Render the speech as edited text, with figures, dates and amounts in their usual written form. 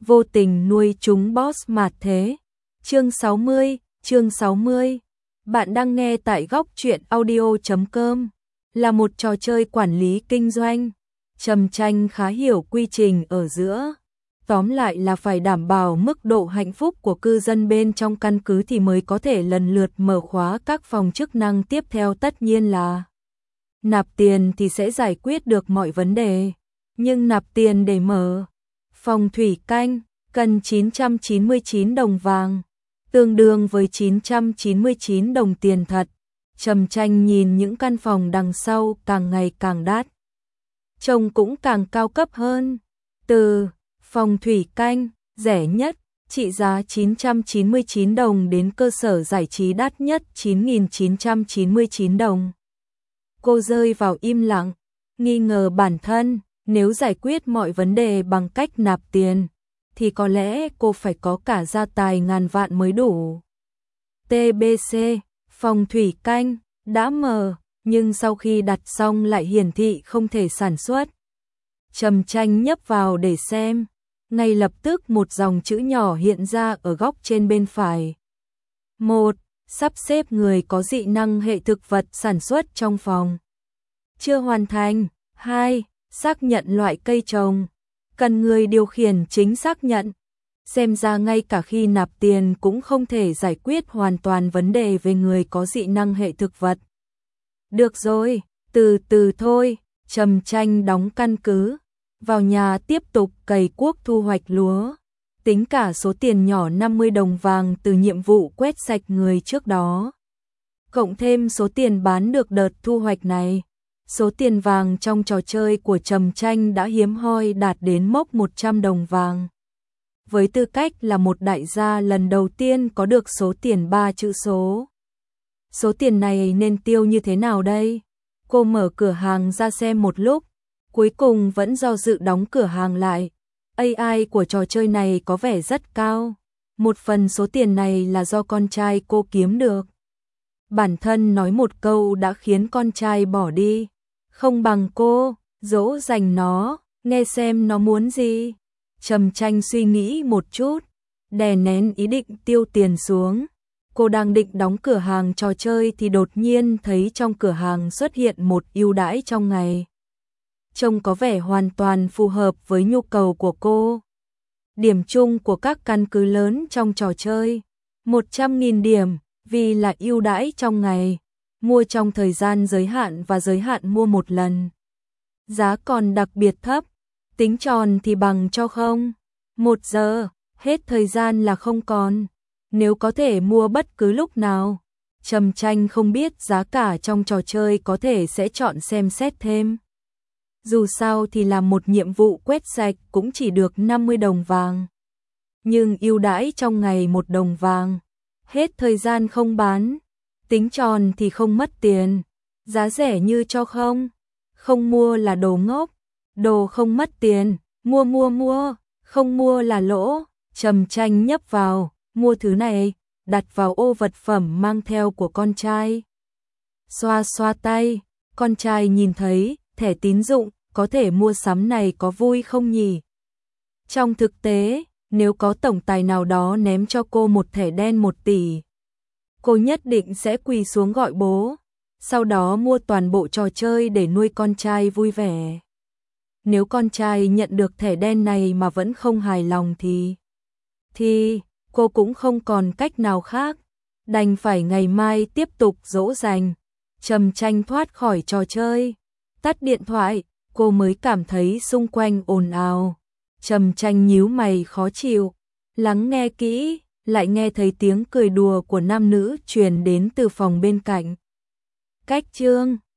vô tình nuôi chúng boss mạt thế. Chương 60. Bạn đang nghe tại góc truyện audio.com, là một trò chơi quản lý kinh doanh. Trầm Tranh khá hiểu quy trình ở giữa. Tóm lại là phải đảm bảo mức độ hạnh phúc của cư dân bên trong căn cứ thì mới có thể lần lượt mở khóa các phòng chức năng tiếp theo, tất nhiên là nạp tiền thì sẽ giải quyết được mọi vấn đề. Nhưng nạp tiền để mở phòng thủy canh cần 999 đồng vàng, tương đương với 999 đồng tiền thật. Trầm Tranh nhìn những căn phòng đằng sau càng ngày càng đắt, trông cũng càng cao cấp hơn. Từ phòng thủy canh rẻ nhất trị giá 999 đồng đến cơ sở giải trí đắt nhất 9.999 đồng. Cô rơi vào im lặng, nghi ngờ bản thân. Nếu giải quyết mọi vấn đề bằng cách nạp tiền, thì có lẽ cô phải có cả gia tài ngàn vạn mới đủ. TBC, phòng thủy canh, đã mở, nhưng sau khi đặt xong lại hiển thị không thể sản xuất. Trầm Tranh nhấp vào để xem, ngay lập tức một dòng chữ nhỏ hiện ra ở góc trên bên phải. 1. Sắp xếp người có dị năng hệ thực vật sản xuất trong phòng. Chưa hoàn thành. 2. Xác nhận loại cây trồng, cần người điều khiển chính xác nhận. Xem ra ngay cả khi nạp tiền cũng không thể giải quyết hoàn toàn vấn đề về người có dị năng hệ thực vật. Được rồi, từ từ thôi. Trầm Tranh đóng căn cứ, vào nhà tiếp tục cày cuốc thu hoạch lúa. Tính cả số tiền nhỏ 50 đồng vàng từ nhiệm vụ quét sạch người trước đó, cộng thêm số tiền bán được đợt thu hoạch này, số tiền vàng trong trò chơi của Trầm Tranh đã hiếm hoi đạt đến mốc 100 đồng vàng. Với tư cách là một đại gia lần đầu tiên có được số tiền 3 chữ số. Số tiền này nên tiêu như thế nào đây? Cô mở cửa hàng ra xem một lúc, cuối cùng vẫn do dự đóng cửa hàng lại. AI của trò chơi này có vẻ rất cao. Một phần số tiền này là do con trai cô kiếm được. Bản thân nói một câu đã khiến con trai bỏ đi. Không bằng cô dỗ dành nó, nghe xem nó muốn gì. Trầm Tranh suy nghĩ một chút, đè nén ý định tiêu tiền xuống. Cô đang định đóng cửa hàng trò chơi thì đột nhiên thấy trong cửa hàng xuất hiện một ưu đãi trong ngày. Trông có vẻ hoàn toàn phù hợp với nhu cầu của cô. Điểm chung của các căn cứ lớn trong trò chơi, 100.000 điểm, vì là ưu đãi trong ngày, mua trong thời gian giới hạn và giới hạn mua một lần. Giá còn đặc biệt thấp, tính tròn thì bằng cho không. 1 giờ, hết thời gian là không còn. Nếu có thể mua bất cứ lúc nào. Trầm Tranh không biết giá cả trong trò chơi, có thể sẽ chọn xem xét thêm. Dù sao thì làm một nhiệm vụ quét sạch cũng chỉ được 50 đồng vàng. Nhưng ưu đãi trong ngày 1 đồng vàng, hết thời gian không bán, tính tròn thì không mất tiền. Giá rẻ như cho không. Không mua là đồ ngốc, đồ không mất tiền, mua, không mua là lỗ. Trầm Tranh nhấp vào, mua thứ này, đặt vào ô vật phẩm mang theo của con trai. Xoa xoa tay, con trai nhìn thấy thẻ tín dụng, có thể mua sắm này có vui không nhỉ? Trong thực tế, nếu có tổng tài nào đó ném cho cô một thẻ đen 1 tỷ, cô nhất định sẽ quỳ xuống gọi bố, sau đó mua toàn bộ trò chơi để nuôi con trai vui vẻ. Nếu con trai nhận được thẻ đen này mà vẫn không hài lòng thì cô cũng không còn cách nào khác, đành phải ngày mai tiếp tục dỗ dành. Trầm Tranh thoát khỏi trò chơi, tắt điện thoại, cô mới cảm thấy xung quanh ồn ào. Trầm Tranh nhíu mày khó chịu, lắng nghe kỹ, lại nghe thấy tiếng cười đùa của nam nữ truyền đến từ phòng bên cạnh. Cách chương